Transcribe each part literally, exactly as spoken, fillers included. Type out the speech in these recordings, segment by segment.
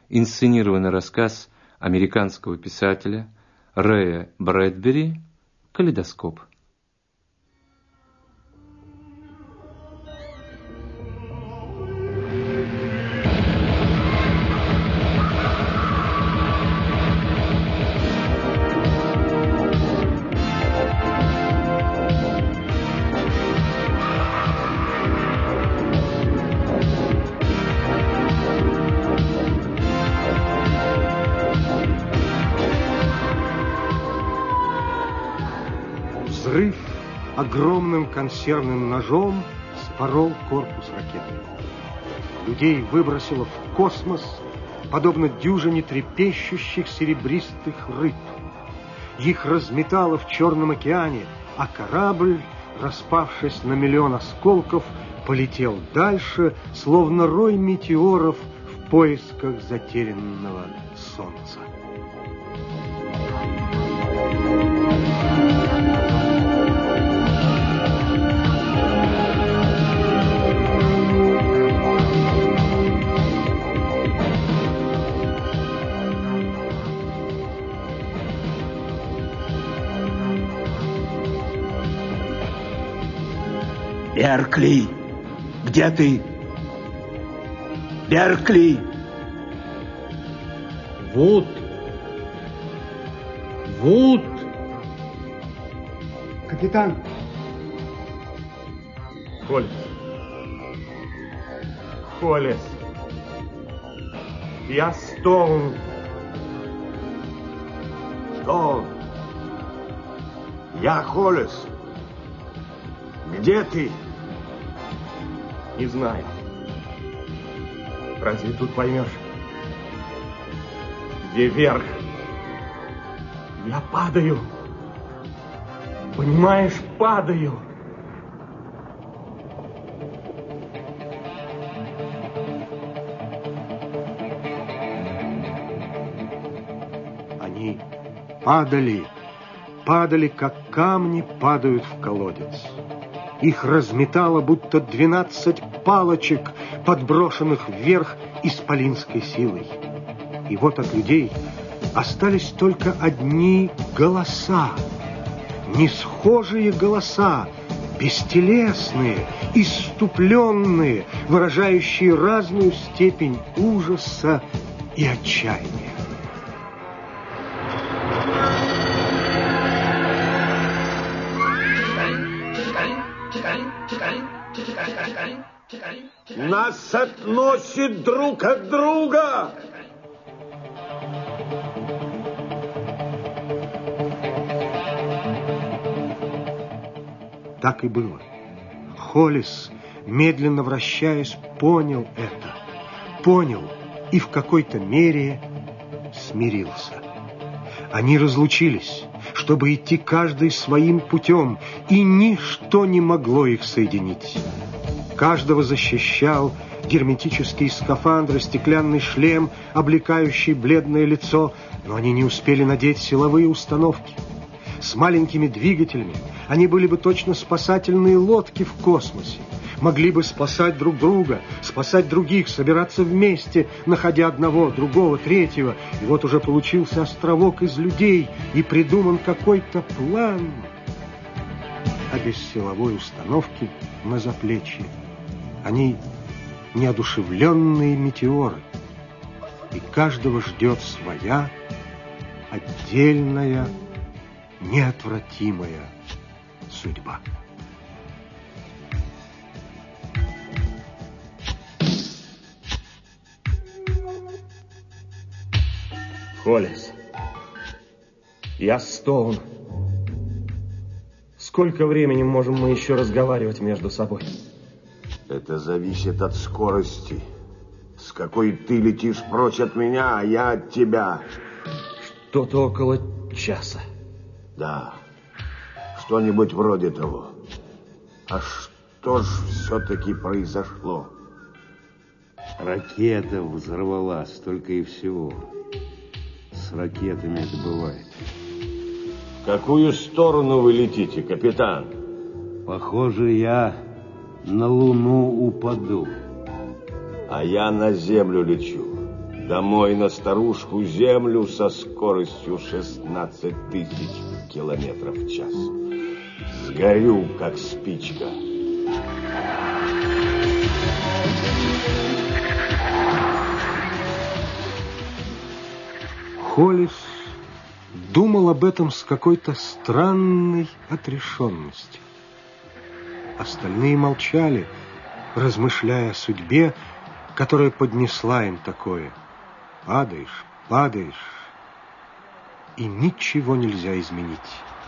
инсценированный рассказ американского писателя Рэя Брэдбери «Калейдоскоп». Взрыв огромным консервным ножом спорол корпус ракеты. Людей выбросило в космос, подобно дюжине трепещущих серебристых рыб. Их разметало в Черном океане, а корабль, распавшись на миллион осколков, полетел дальше, словно рой метеоров в поисках затерянного солнца. Беркли, где ты? Беркли! Вуд! Вуд! Капитан! Холлис! Холлис! Я Стоун! Стоун! Я Холлис! Где ты? Не знаю. Разве тут поймешь? Где верх? Я падаю. Понимаешь, падаю. Они падали, падали, как камни падают в колодец. Их разметало, будто двенадцать палочек, подброшенных вверх исполинской силой. И вот от людей остались только одни голоса. Несхожие голоса, бестелесные, исступленные, выражающие разную степень ужаса и отчаяния. Нас относит друг от друга. Так и было. Холлис, медленно вращаясь, понял это. Понял и в какой-то мере смирился. Они разлучились, чтобы идти каждый своим путем, и ничто не могло их соединить. Каждого защищал герметический скафандр и стеклянный шлем, облекающий бледное лицо, но они не успели надеть силовые установки. С маленькими двигателями они были бы точно спасательные лодки в космосе, могли бы спасать друг друга, спасать других, собираться вместе, находя одного, другого, третьего. И вот уже получился островок из людей, и придуман какой-то план. А без силовой установки на заплечье они неодушевленные метеоры, и каждого ждет своя отдельная, неотвратимая судьба. Холлис, я Стоун. Сколько времени можем мы еще разговаривать между собой? Это зависит от скорости, с какой ты летишь прочь от меня, а я от тебя. Что-то около часа. Да, что-нибудь вроде того. А что ж все-таки произошло? Ракета взорвалась, только и всего. С ракетами это бывает. В какую сторону вы летите, капитан? Похоже, я на Луну упаду. А я на Землю лечу. Домой на старушку землю со скоростью шестнадцать тысяч километров в час. Сгорю, как спичка. Холлис думал об этом с какой-то странной отрешенностью. Остальные молчали, размышляя о судьбе, которая поднесла им такое. Падаешь, падаешь, и ничего нельзя изменить.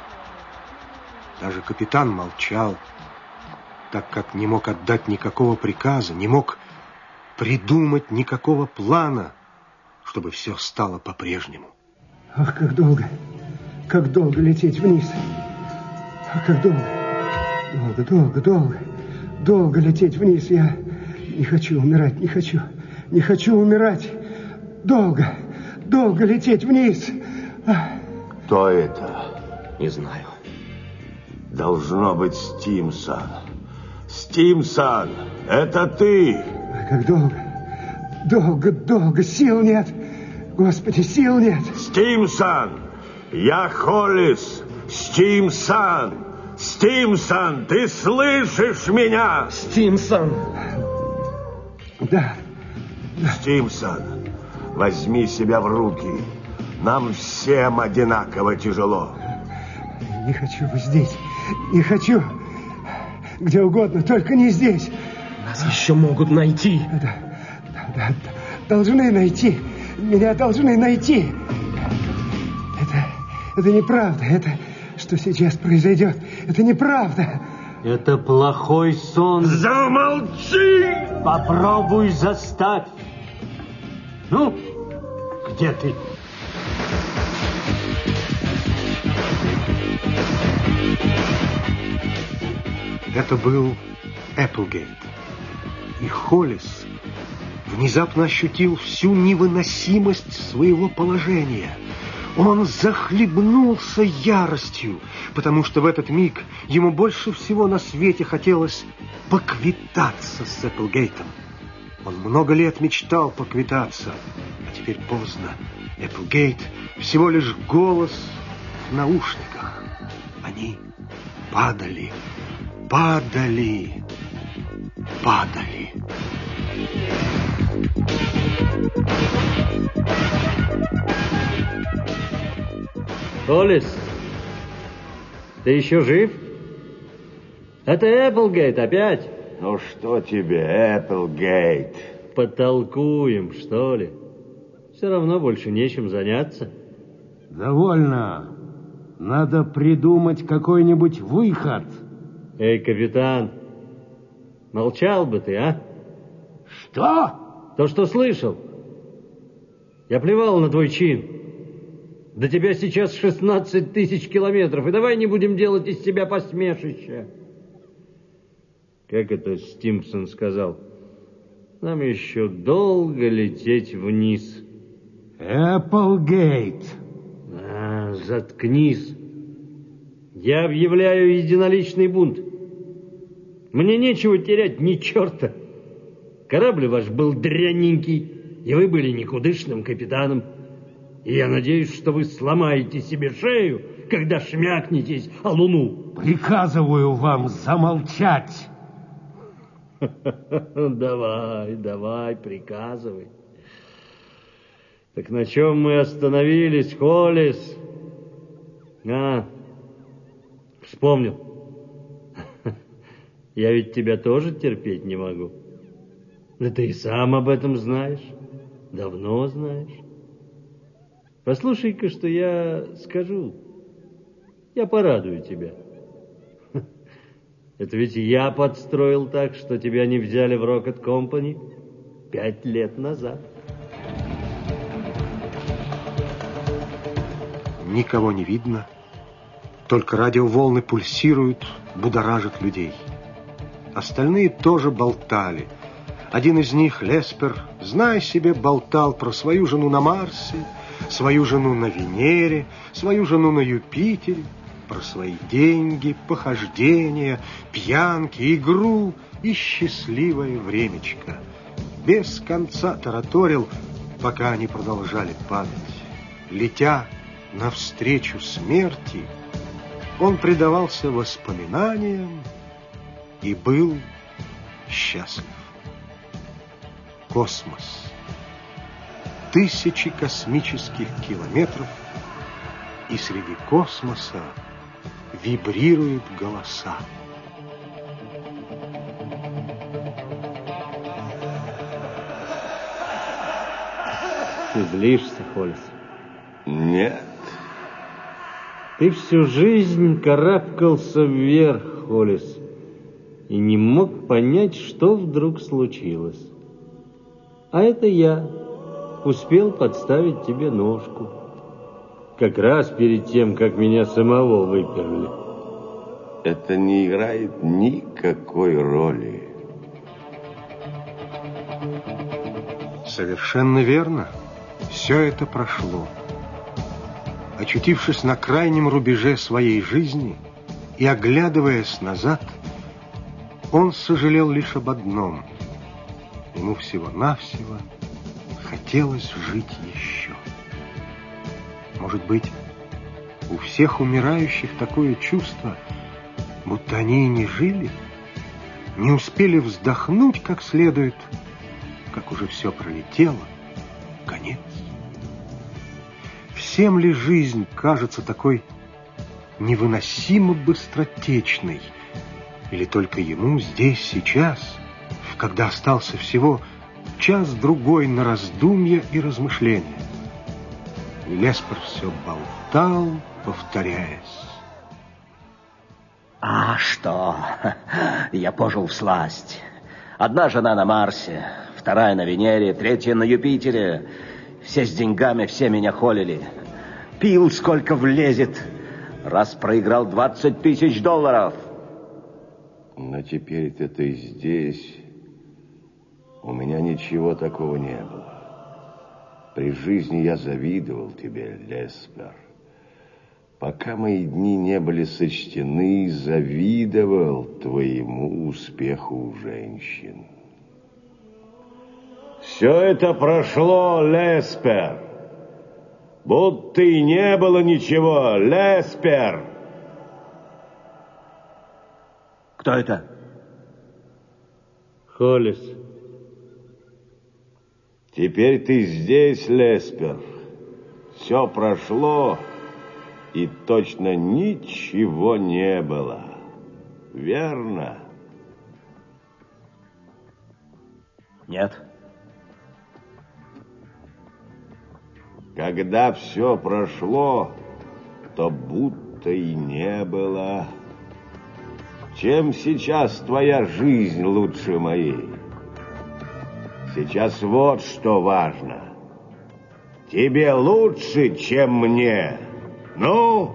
Даже капитан молчал, так как не мог отдать никакого приказа, не мог придумать никакого плана, чтобы все стало по-прежнему. Ах, как долго, как долго лететь вниз. Ах, как долго, долго, долго, долго, долго лететь вниз. Я не хочу умирать, не хочу, не хочу умирать. Долго, долго лететь вниз. Кто это? Не знаю. Должно быть Стимсон. Стимсон, это ты? Ах, как долго, долго, долго, сил нет. Господи, сил нет. Стимсон, я Холлис. Стимсон, Стимсон, ты слышишь меня? Стимсон. Да. Стимсон, возьми себя в руки. Нам всем одинаково тяжело. Не хочу быть здесь. Не хочу. Где угодно, только не здесь. Нас еще могут найти. Да, да, да, должны найти. Меня должны найти. Это, это неправда. Это, что сейчас произойдет, это неправда. Это плохой сон. Замолчи! Попробуй заставь. Ну, где ты? Это был Эпплгейт. И Холлис внезапно ощутил всю невыносимость своего положения. Он захлебнулся яростью, потому что в этот миг ему больше всего на свете хотелось поквитаться с Эпплгейтом. Он много лет мечтал поквитаться, а теперь поздно. Эпплгейт всего лишь голос в наушниках. Они падали, падали, падали. Холлис, ты еще жив? Это Эпплгейт опять? Ну что тебе, Эпплгейт? Потолкуем, что ли? Все равно больше нечем заняться. Довольно. Надо придумать какой-нибудь выход. Эй, капитан, молчал бы ты, а? Что? То, что слышал. Я плевал на твой чин. До тебя сейчас шестнадцать тысяч километров, и давай не будем делать из себя посмешище. Как это Стимсон сказал? Нам еще долго лететь вниз. Эпплгейт. А, заткнись. Я объявляю единоличный бунт. Мне нечего терять ни черта. Корабль ваш был дрянненький, и вы были никудышным капитаном. И я надеюсь, что вы сломаете себе шею, когда шмякнетесь о луну. Приказываю вам замолчать. Давай, давай, приказывай. Так на чем мы остановились, Холлис? А, вспомнил. Я ведь тебя тоже терпеть не могу. Да ты и сам об этом знаешь. Давно знаешь. Послушай-ка, что я скажу. Я порадую тебя. Это ведь я подстроил так, что тебя не взяли в Rocket Company пять лет назад. Никого не видно, только радиоволны пульсируют, будоражат людей. Остальные тоже болтали. Один из них, Леспер, знай себе, болтал про свою жену на Марсе, свою жену на Венере, свою жену на Юпитере, про свои деньги, похождения, пьянки, игру и счастливое времечко. Без конца тараторил, пока они продолжали падать, летя навстречу смерти, он предавался воспоминаниям и был счастлив. Космос. Тысячи космических километров, и среди космоса вибрируют голоса. Ты злишься, Холлис? Нет. Ты всю жизнь карабкался вверх, Холлис, и не мог понять, что вдруг случилось. А это я успел подставить тебе ножку. Как раз перед тем, как меня самого выперли. Это не играет никакой роли. Совершенно верно. Все это прошло. Очутившись на крайнем рубеже своей жизни и оглядываясь назад, он сожалел лишь об одном. Ему всего-навсего хотелось жить еще. Может быть, у всех умирающих такое чувство, будто они и не жили, не успели вздохнуть как следует, как уже все пролетело, конец. Всем ли жизнь кажется такой невыносимо быстротечной, или только ему здесь, сейчас, когда остался всего час-другой на раздумья и размышления? И Леспер все болтал, повторяясь. А что? Я пожил всласть. Одна жена на Марсе, вторая на Венере, третья на Юпитере. Все с деньгами, все меня холили. Пил, сколько влезет. Раз проиграл двадцать тысяч долларов. Но теперь-то ты здесь. У меня ничего такого не было. При жизни я завидовал тебе, Леспер. Пока мои дни не были сочтены, завидовал твоему успеху у женщин. Все это прошло, Леспер. Будто и не было ничего, Леспер. Кто это? Холлис. Теперь ты здесь, Леспер. Все прошло, и точно ничего не было. Верно? Нет. Когда все прошло, то будто и не было. Чем сейчас твоя жизнь лучше моей? Сейчас вот что важно. Тебе лучше, чем мне. Ну?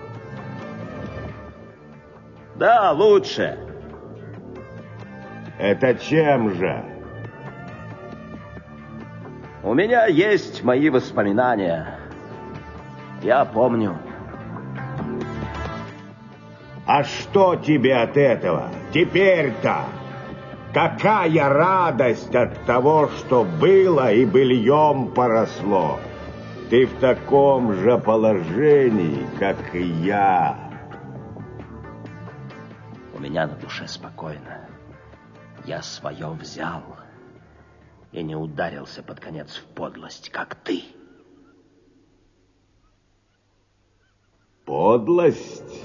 Да, лучше. Это чем же? У меня есть мои воспоминания. Я помню. А что тебе от этого? Теперь-то? Какая радость от того, что было и быльем поросло. Ты в таком же положении, как и я. У меня на душе спокойно. Я свое взял и не ударился под конец в подлость, как ты. Подлость?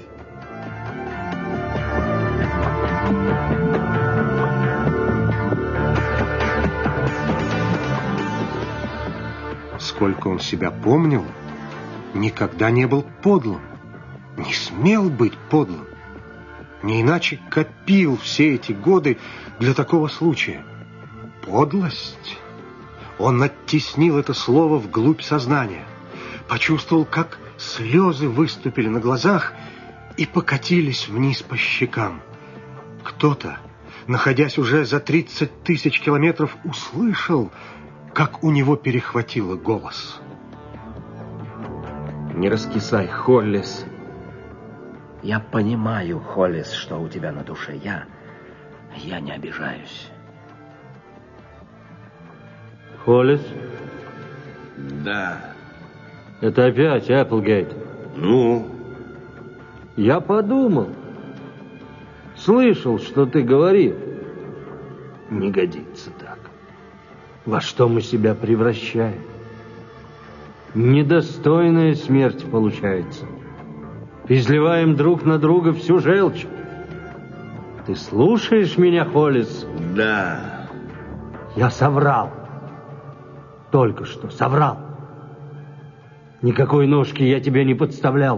Сколько он себя помнил, никогда не был подлым, не смел быть подлым. Не иначе копил все эти годы для такого случая. Подлость. Он оттеснил это слово вглубь сознания, почувствовал, как слезы выступили на глазах и покатились вниз по щекам. Кто-то, находясь уже за тридцать тысяч километров, услышал, как у него перехватило голос. Не раскисай, Холлис. Я понимаю, Холлис, что у тебя на душе. Я, я не обижаюсь. Холлис, Да. Это опять Эпплгейт. Ну? Я подумал. Слышал, что ты говорил. Не годится так. Во что мы себя превращаем? Недостойная смерть получается. Изливаем друг на друга всю желчь. Ты слушаешь меня, Холлис? Да. Я соврал. Только что соврал. Никакой ножки я тебе не подставлял.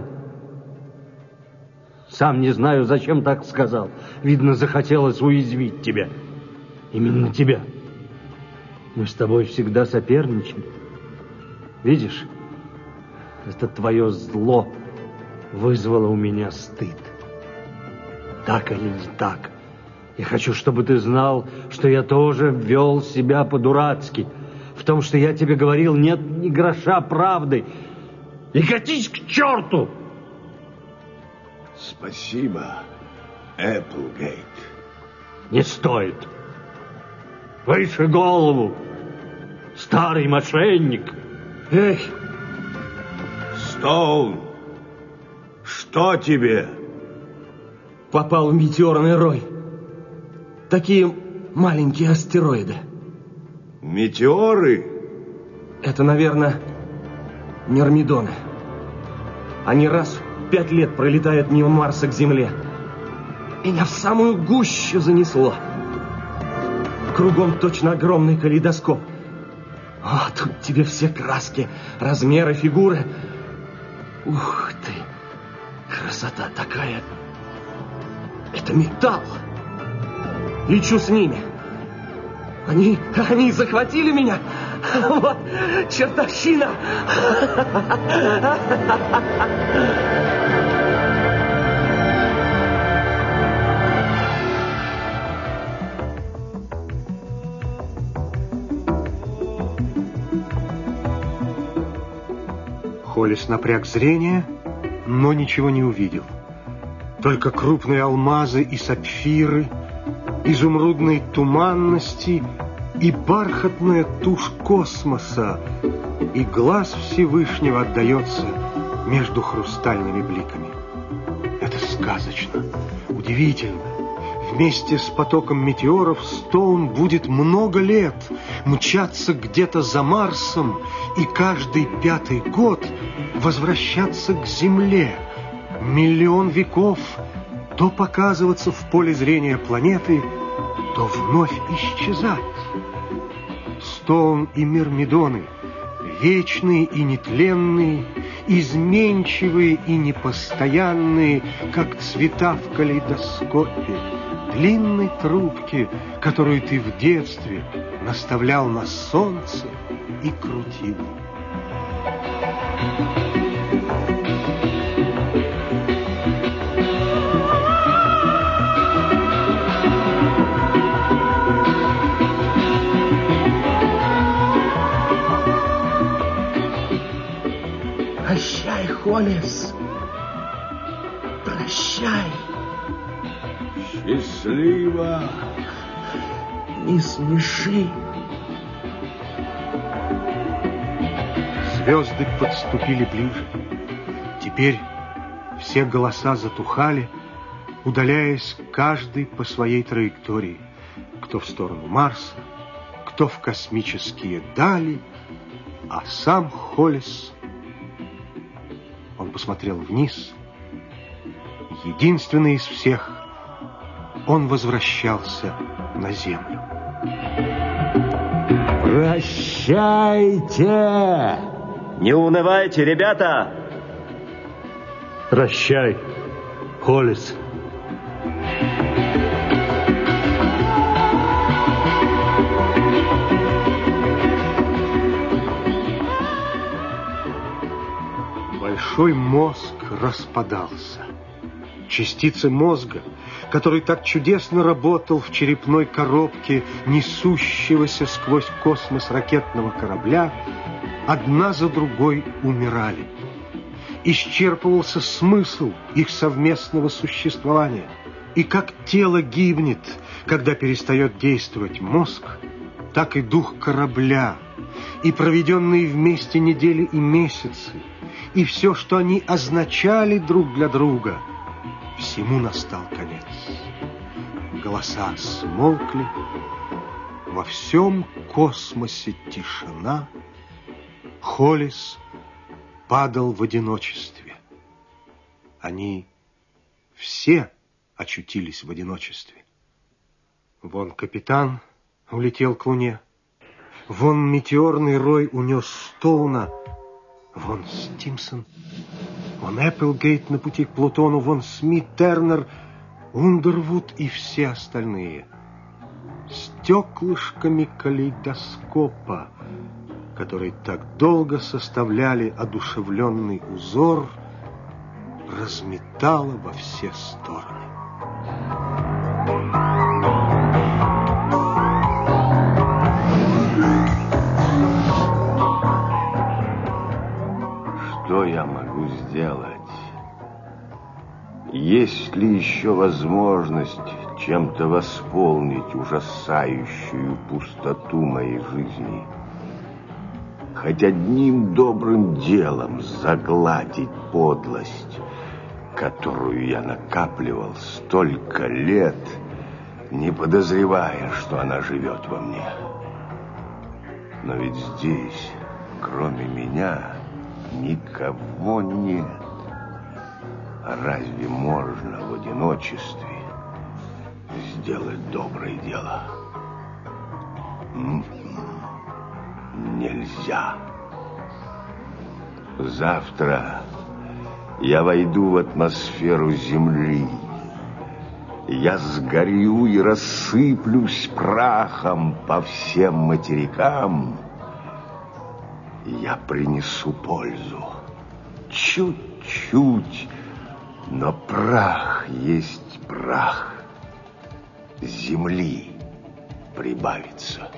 Сам не знаю, зачем так сказал. Видно, захотелось уязвить тебя. Именно тебя. Мы с тобой всегда соперничали. Видишь, это твое зло вызвало у меня стыд. Так или не так? Я хочу, чтобы ты знал, что я тоже вел себя по-дурацки. В том, что я тебе говорил, нет ни гроша правды. И катись к черту! Спасибо, Эпплгейт. Не стоит. Выше голову, старый мошенник. Эй! Стоун, что тебе? Попал в метеорный рой. Такие маленькие астероиды. Метеоры? Это, наверное, мирмидоны. Они раз в пять лет пролетают мимо Марса к Земле. Меня в самую гущу занесло. Кругом точно огромный калейдоскоп. О, тут тебе все краски, размеры, фигуры. Ух ты! Красота такая! Это металл! Лечу с ними. Они, они захватили меня. Вот, чертовщина! Холлис напряг зрение, но ничего не увидел. Только крупные алмазы и сапфиры, изумрудные туманности и бархатная тушь космоса, и глаз Всевышнего отдается между хрустальными бликами. Это сказочно, удивительно. Вместе с потоком метеоров Стоун будет много лет мчаться где-то за Марсом и каждый пятый год возвращаться к Земле. Миллион веков то показываться в поле зрения планеты, то вновь исчезать. Стоун и Мирмидоны, вечные и нетленные, изменчивые и непостоянные, как цвета в калейдоскопе, длинной трубки, которую ты в детстве наставлял на солнце и крутил. Прощай, Холлис. Прощай. Счастливо. Не смеши. Звезды подступили ближе. Теперь все голоса затухали, удаляясь каждый по своей траектории. Кто в сторону Марса, кто в космические дали, а сам Холлис... Он посмотрел вниз. Единственный из всех, он возвращался на Землю. Прощайте! Не унывайте, ребята! Прощай, Холлис. Большой мозг распадался. Частицы мозга, который так чудесно работал в черепной коробке несущегося сквозь космос ракетного корабля, одна за другой умирали. Исчерпывался смысл их совместного существования. И как тело гибнет, когда перестает действовать мозг, так и дух корабля и проведенные вместе недели и месяцы, и все, что они означали друг для друга, всему настал конец. Голоса смолкли, во всем космосе тишина, Холлис падал в одиночестве. Они все очутились в одиночестве. Вон капитан улетел к Луне, вон метеорный рой унес Стоуна, вон Стимсон, вон Эпплгейт на пути к Плутону, вон Смит, Тернер, Ундервуд и все остальные. Стеклышками калейдоскопа, которые так долго составляли одушевленный узор, разметало во все стороны. Что я могу сделать? Есть ли еще возможность чем-то восполнить ужасающую пустоту моей жизни? Хоть одним добрым делом загладить подлость, которую я накапливал столько лет, не подозревая, что она живет во мне. Но ведь здесь, кроме меня, никого нет. А разве можно в одиночестве сделать доброе дело? Нельзя. Завтра я войду в атмосферу Земли. Я сгорю и рассыплюсь прахом по всем материкам. Я принесу пользу. Чуть-чуть, но прах есть прах. Земли прибавится.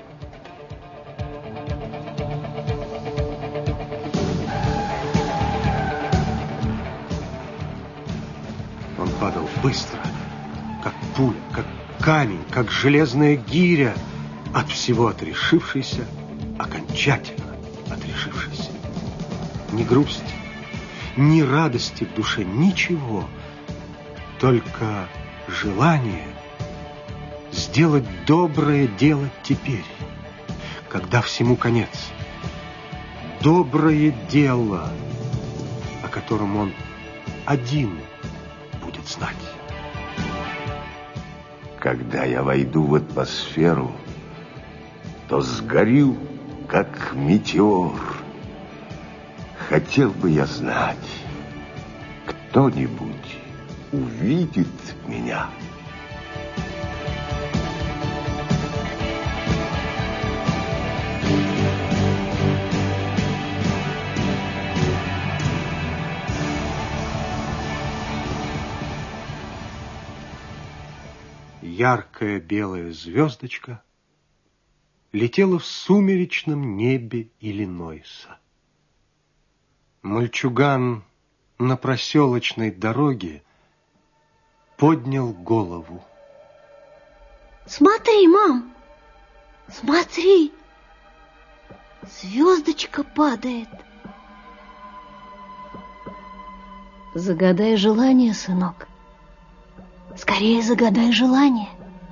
Он падал быстро, как пуля, как камень, как железная гиря, от всего отрешившийся, окончательно отрешившийся. Ни грусти, ни радости в душе, ничего, только желание сделать доброе дело теперь, когда всему конец. Доброе дело, о котором он один будет знать. Когда я войду в атмосферу, то сгорю, как метеор. Хотел бы я знать, кто-нибудь увидит меня. Яркая белая звездочка летела в сумеречном небе Иллинойса. Мальчуган на проселочной дороге поднял голову. Смотри, мам, смотри, звездочка падает. Загадай желание, сынок. Скорее загадай желание.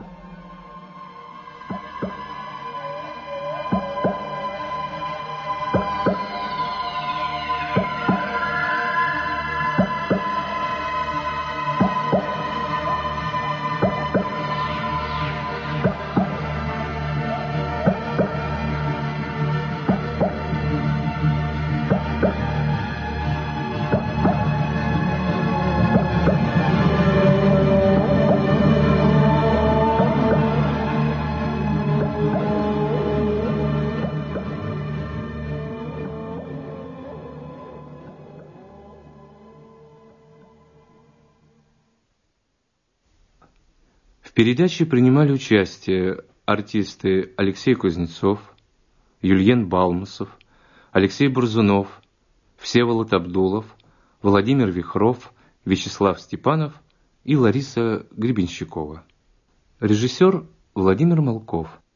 В передаче принимали участие артисты Алексей Кузнецов, Юльен Балмусов, Алексей Бурзунов, Всеволод Абдулов, Владимир Вихров, Вячеслав Степанов и Лариса Гребенщикова. Режиссер Владимир Малков.